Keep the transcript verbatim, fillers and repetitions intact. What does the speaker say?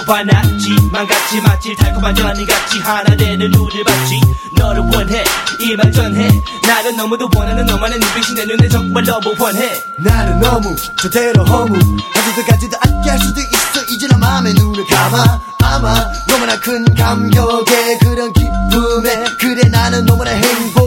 반았지만 같이 마치 달콤한 연인같이 하나 되는 우릴 봤지. 너를 원해 이 말 전해. 나는 너무도 원하는 너만의 눈빛이 내 눈에 정말 너무 원해. 나는 너무 저대로 허무 하지도 가지도 않게 할 수도 있어. 이제 나 맘에 눈을 감아. 아마 너무나 큰 감격에 그런 기쁨에 그래 나는 너무나 행복.